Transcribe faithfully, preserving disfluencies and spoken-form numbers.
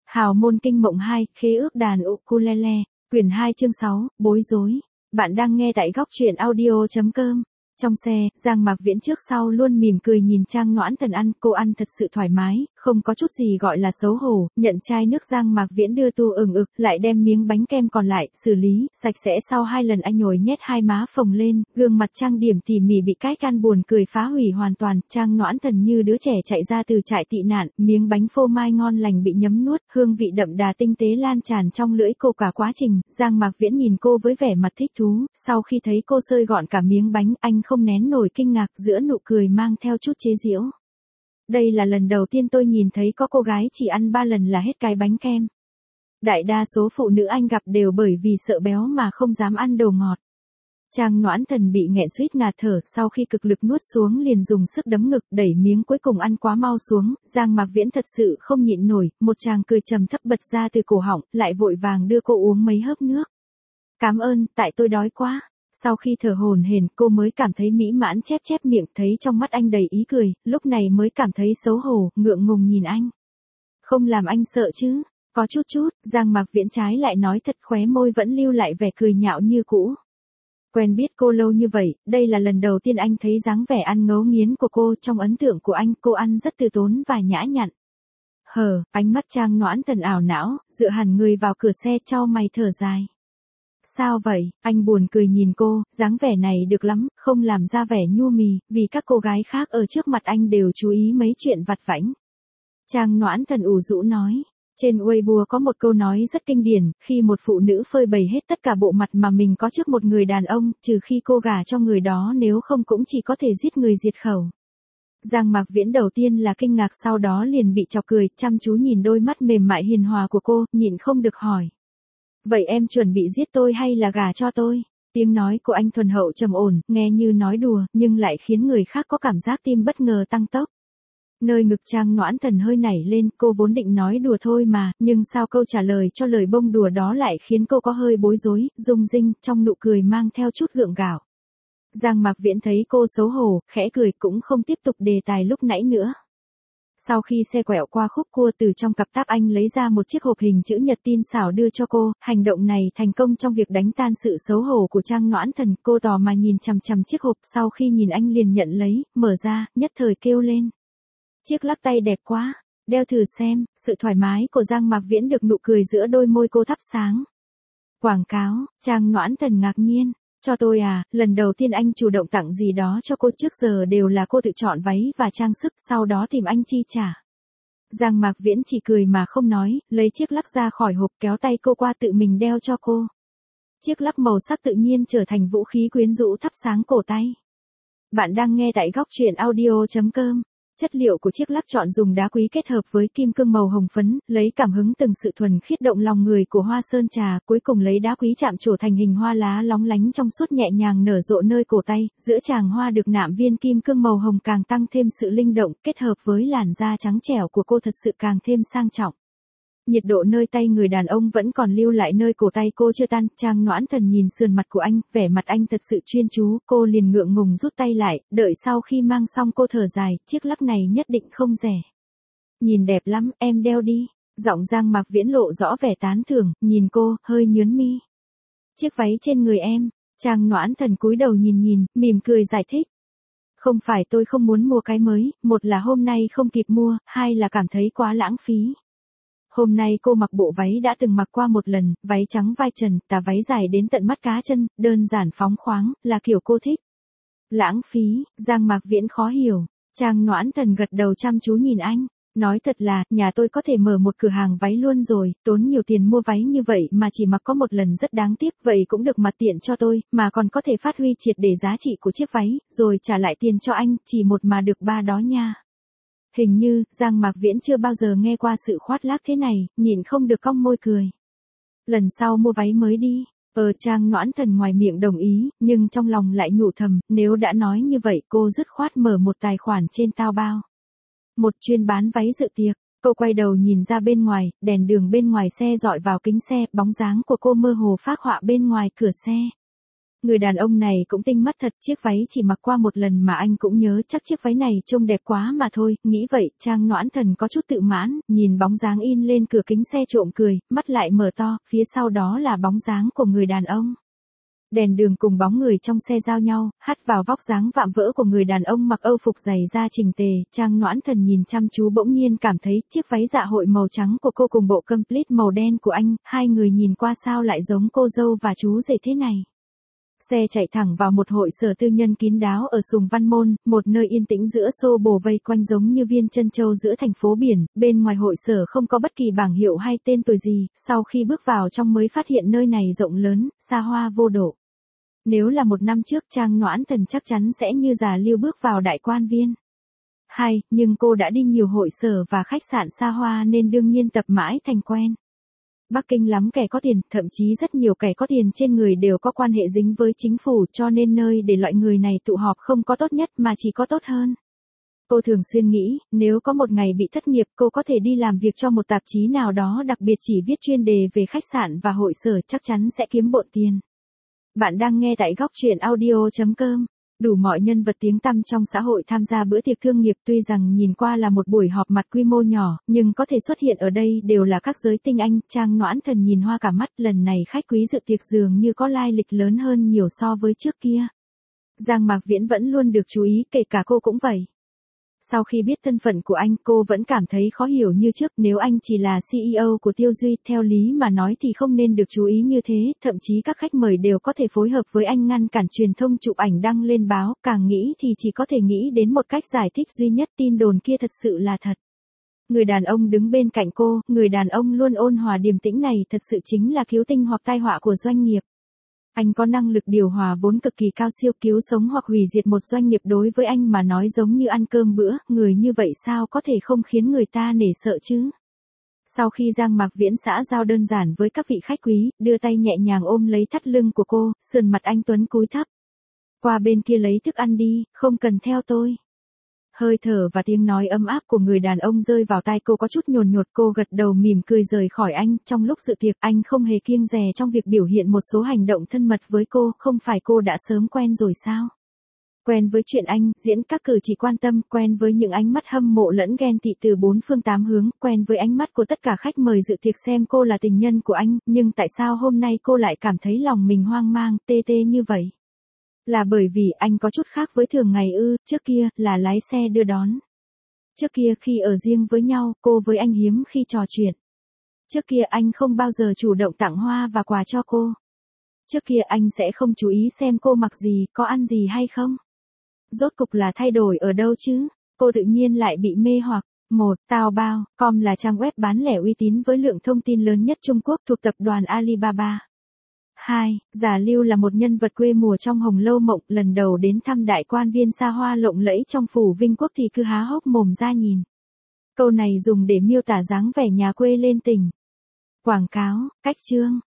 Hào môn kinh mộng hai, khế ước đàn ukulele, quyển hai chương sáu, bối rối. Bạn đang nghe tại góc truyện audio chấm com. Trong xe, Giang Mạc Viễn trước sau luôn mỉm cười nhìn Trang Noãn Thần ăn, cô ăn thật sự thoải mái, không có chút gì gọi là xấu hổ, nhận chai nước Giang Mạc Viễn đưa tu ừng ực, lại đem miếng bánh kem còn lại, xử lý, sạch sẽ sau hai lần anh nhồi nhét hai má phồng lên, gương mặt trang điểm tỉ mỉ bị cái can buồn cười phá hủy hoàn toàn, Trang Noãn Thần như đứa trẻ chạy ra từ trại tị nạn, miếng bánh phô mai ngon lành bị nhấm nuốt, hương vị đậm đà tinh tế lan tràn trong lưỡi cô cả quá trình, Giang Mạc Viễn nhìn cô với vẻ mặt thích thú, sau khi thấy cô xơi gọn cả miếng bánh, anh không nén nổi kinh ngạc giữa nụ cười mang theo chút chế giễu. Đây là lần đầu tiên tôi nhìn thấy có cô gái chỉ ăn ba lần là hết cái bánh kem. Đại đa số phụ nữ anh gặp đều bởi vì sợ béo mà không dám ăn đồ ngọt. Trang Noãn Thần bị nghẹn suýt ngạt thở, sau khi cực lực nuốt xuống liền dùng sức đấm ngực đẩy miếng cuối cùng ăn quá mau xuống, Giang Mạc Viễn thật sự không nhịn nổi, một tràng cười trầm thấp bật ra từ cổ họng, lại vội vàng đưa cô uống mấy hớp nước. Cảm ơn, tại tôi đói quá. Sau khi thở hổn hển, cô mới cảm thấy mỹ mãn chép chép miệng, thấy trong mắt anh đầy ý cười, lúc này mới cảm thấy xấu hổ, ngượng ngùng nhìn anh. Không làm anh sợ chứ? Có chút chút, Giang Mạc Viễn trái lại nói thật, khóe môi vẫn lưu lại vẻ cười nhạo như cũ. Quen biết cô lâu như vậy, đây là lần đầu tiên anh thấy dáng vẻ ăn ngấu nghiến của cô, trong ấn tượng của anh, cô ăn rất từ tốn và nhã nhặn. Hờ, ánh mắt Trang Noãn Thần ảo não, dựa hẳn người vào cửa xe chau mày thở dài. Sao vậy? Anh buồn cười nhìn cô, dáng vẻ này được lắm, không làm ra vẻ nhu mì, vì các cô gái khác ở trước mặt anh đều chú ý mấy chuyện vặt vãnh. Trang Noãn Thần ủ rũ nói. Trên Weibo có một câu nói rất kinh điển, khi một phụ nữ phơi bày hết tất cả bộ mặt mà mình có trước một người đàn ông, trừ khi cô gả cho người đó, nếu không cũng chỉ có thể giết người diệt khẩu. Giang Mạc Viễn đầu tiên là kinh ngạc, sau đó liền bị chọc cười, chăm chú nhìn đôi mắt mềm mại hiền hòa của cô, nhịn không được hỏi. Vậy em chuẩn bị giết tôi hay là gả cho tôi? Tiếng nói của anh thuần hậu trầm ổn, nghe như nói đùa, nhưng lại khiến người khác có cảm giác tim bất ngờ tăng tốc. Nơi ngực Trang Noãn Thần hơi nảy lên, cô vốn định nói đùa thôi mà, nhưng sao câu trả lời cho lời bông đùa đó lại khiến cô có hơi bối rối, rung rinh, trong nụ cười mang theo chút gượng gạo. Giang Mạc Viễn thấy cô xấu hổ, khẽ cười cũng không tiếp tục đề tài lúc nãy nữa. Sau khi xe quẹo qua khúc cua, từ trong cặp táp anh lấy ra một chiếc hộp hình chữ nhật tin xảo đưa cho cô, hành động này thành công trong việc đánh tan sự xấu hổ của Trang Noãn Thần, cô tò mà nhìn chằm chằm chiếc hộp, sau khi nhìn anh liền nhận lấy, mở ra, nhất thời kêu lên. Chiếc lắc tay đẹp quá, đeo thử xem, sự thoải mái của Giang Mạc Viễn được nụ cười giữa đôi môi cô thắp sáng. Quảng cáo, Trang Noãn Thần ngạc nhiên. Cho tôi à, lần đầu tiên anh chủ động tặng gì đó cho cô, trước giờ đều là cô tự chọn váy và trang sức, sau đó tìm anh chi trả. Giang Mạc Viễn chỉ cười mà không nói, lấy chiếc lắc ra khỏi hộp, kéo tay cô qua tự mình đeo cho cô. Chiếc lắc màu sắc tự nhiên trở thành vũ khí quyến rũ thắp sáng cổ tay. Bạn đang nghe tại góc truyện audio chấm com. Chất liệu của chiếc lắc chọn dùng đá quý kết hợp với kim cương màu hồng phấn, lấy cảm hứng từng sự thuần khiết động lòng người của hoa sơn trà, cuối cùng lấy đá quý chạm trổ thành hình hoa lá lóng lánh trong suốt nhẹ nhàng nở rộ nơi cổ tay, giữa tràng hoa được nạm viên kim cương màu hồng càng tăng thêm sự linh động, kết hợp với làn da trắng trẻo của cô thật sự càng thêm sang trọng. Nhiệt độ nơi tay người đàn ông vẫn còn lưu lại nơi cổ tay cô chưa tan, Trang Noãn Thần nhìn sườn mặt của anh, vẻ mặt anh thật sự chuyên chú, cô liền ngượng ngùng rút tay lại, đợi sau khi mang xong cô thở dài, chiếc lắc này nhất định không rẻ. Nhìn đẹp lắm, em đeo đi. Giọng Giang Mạc Viễn lộ rõ vẻ tán thưởng, nhìn cô, hơi nhướng mi. Chiếc váy trên người em, Trang Noãn Thần cúi đầu nhìn nhìn, mỉm cười giải thích. Không phải tôi không muốn mua cái mới, một là hôm nay không kịp mua, hai là cảm thấy quá lãng phí. Hôm nay cô mặc bộ váy đã từng mặc qua một lần, váy trắng vai trần, tà váy dài đến tận mắt cá chân, đơn giản phóng khoáng, là kiểu cô thích. Lãng phí, Giang Mạc Viễn khó hiểu, Trang Noãn Thần gật đầu chăm chú nhìn anh, nói thật là, nhà tôi có thể mở một cửa hàng váy luôn rồi, tốn nhiều tiền mua váy như vậy mà chỉ mặc có một lần rất đáng tiếc, vậy cũng được mặt tiện cho tôi, mà còn có thể phát huy triệt để giá trị của chiếc váy, rồi trả lại tiền cho anh, chỉ một mà được ba đó nha. Hình như, Giang Mạc Viễn chưa bao giờ nghe qua sự khoác lác thế này, nhịn không được cong môi cười. Lần sau mua váy mới đi. Ờ Trang Noãn Thần ngoài miệng đồng ý, nhưng trong lòng lại nhủ thầm, nếu đã nói như vậy cô dứt khoát mở một tài khoản trên Taobao. Một chuyên bán váy dự tiệc, cô quay đầu nhìn ra bên ngoài, đèn đường bên ngoài xe dọi vào kính xe, bóng dáng của cô mơ hồ phác họa bên ngoài cửa xe. Người đàn ông này cũng tinh mắt thật, chiếc váy chỉ mặc qua một lần mà anh cũng nhớ chắc chiếc váy này trông đẹp quá mà thôi, nghĩ vậy, Trang Noãn Thần có chút tự mãn, nhìn bóng dáng in lên cửa kính xe trộm cười, mắt lại mở to, phía sau đó là bóng dáng của người đàn ông. Đèn đường cùng bóng người trong xe giao nhau, hắt vào vóc dáng vạm vỡ của người đàn ông mặc âu phục dày da chỉnh tề, Trang Noãn Thần nhìn chăm chú bỗng nhiên cảm thấy chiếc váy dạ hội màu trắng của cô cùng bộ complete màu đen của anh, hai người nhìn qua sao lại giống cô dâu và chú rể thế này. Xe chạy thẳng vào một hội sở tư nhân kín đáo ở Sùng Văn Môn, một nơi yên tĩnh giữa xô bồ vây quanh giống như viên chân châu giữa thành phố biển, bên ngoài hội sở không có bất kỳ bảng hiệu hay tên tuổi gì, sau khi bước vào trong mới phát hiện nơi này rộng lớn, xa hoa vô độ. Nếu là một năm trước Trang Noãn Thần chắc chắn sẽ như già Lưu bước vào đại quan viên. Hay, nhưng cô đã đi nhiều hội sở và khách sạn xa hoa nên đương nhiên tập mãi thành quen. Bắc Kinh lắm kẻ có tiền, thậm chí rất nhiều kẻ có tiền trên người đều có quan hệ dính với chính phủ cho nên nơi để loại người này tụ họp không có tốt nhất mà chỉ có tốt hơn. Cô thường xuyên nghĩ, nếu có một ngày bị thất nghiệp cô có thể đi làm việc cho một tạp chí nào đó đặc biệt chỉ viết chuyên đề về khách sạn và hội sở chắc chắn sẽ kiếm bộn tiền. Bạn đang nghe tại góc truyện audio chấm com. Đủ mọi nhân vật tiếng tăm trong xã hội tham gia bữa tiệc thương nghiệp tuy rằng nhìn qua là một buổi họp mặt quy mô nhỏ, nhưng có thể xuất hiện ở đây đều là các giới tinh anh. Trang Noãn Thần nhìn hoa cả mắt, lần này khách quý dự tiệc dường như có lai lịch lớn hơn nhiều so với trước kia. Giang Mạc Viễn vẫn luôn được chú ý, kể cả cô cũng vậy. Sau khi biết thân phận của anh, cô vẫn cảm thấy khó hiểu như trước, nếu anh chỉ là xê e ô của Tiêu Duy, theo lý mà nói thì không nên được chú ý như thế, thậm chí các khách mời đều có thể phối hợp với anh ngăn cản truyền thông chụp ảnh đăng lên báo, càng nghĩ thì chỉ có thể nghĩ đến một cách giải thích duy nhất, tin đồn kia thật sự là thật. Người đàn ông đứng bên cạnh cô, người đàn ông luôn ôn hòa điềm tĩnh này thật sự chính là cứu tinh hoặc tai họa của doanh nghiệp. Anh có năng lực điều hòa vốn cực kỳ cao siêu, cứu sống hoặc hủy diệt một doanh nghiệp đối với anh mà nói giống như ăn cơm bữa, người như vậy sao có thể không khiến người ta nể sợ chứ. Sau khi Giang Mạc Viễn xã giao đơn giản với các vị khách quý, đưa tay nhẹ nhàng ôm lấy thắt lưng của cô, sườn mặt anh tuấn cúi thấp. Qua bên kia lấy thức ăn đi, không cần theo tôi. Hơi thở và tiếng nói ấm áp của người đàn ông rơi vào tai cô có chút nhồn nhột, cô gật đầu mỉm cười rời khỏi anh. Trong lúc dự tiệc anh không hề kiêng dè trong việc biểu hiện một số hành động thân mật với cô, không phải cô đã sớm quen rồi sao? Quen với chuyện anh diễn các cử chỉ quan tâm, quen với những ánh mắt hâm mộ lẫn ghen tị từ bốn phương tám hướng, quen với ánh mắt của tất cả khách mời dự tiệc xem cô là tình nhân của anh, nhưng tại sao hôm nay cô lại cảm thấy lòng mình hoang mang, tê tê như vậy? Là bởi vì anh có chút khác với thường ngày ư? Trước kia là lái xe đưa đón. Trước kia khi ở riêng với nhau, cô với anh hiếm khi trò chuyện. Trước kia anh không bao giờ chủ động tặng hoa và quà cho cô. Trước kia anh sẽ không chú ý xem cô mặc gì, có ăn gì hay không. Rốt cục là thay đổi ở đâu chứ? Cô tự nhiên lại bị mê hoặc. một. Taobao chấm com là trang web bán lẻ uy tín với lượng thông tin lớn nhất Trung Quốc thuộc tập đoàn Alibaba. hai. Già Lưu là một nhân vật quê mùa trong Hồng Lâu Mộng, lần đầu đến thăm đại quan viên xa hoa lộng lẫy trong phủ Vinh Quốc thì cứ há hốc mồm ra nhìn. Câu này dùng để miêu tả dáng vẻ nhà quê lên tỉnh. Quảng cáo, cách chương,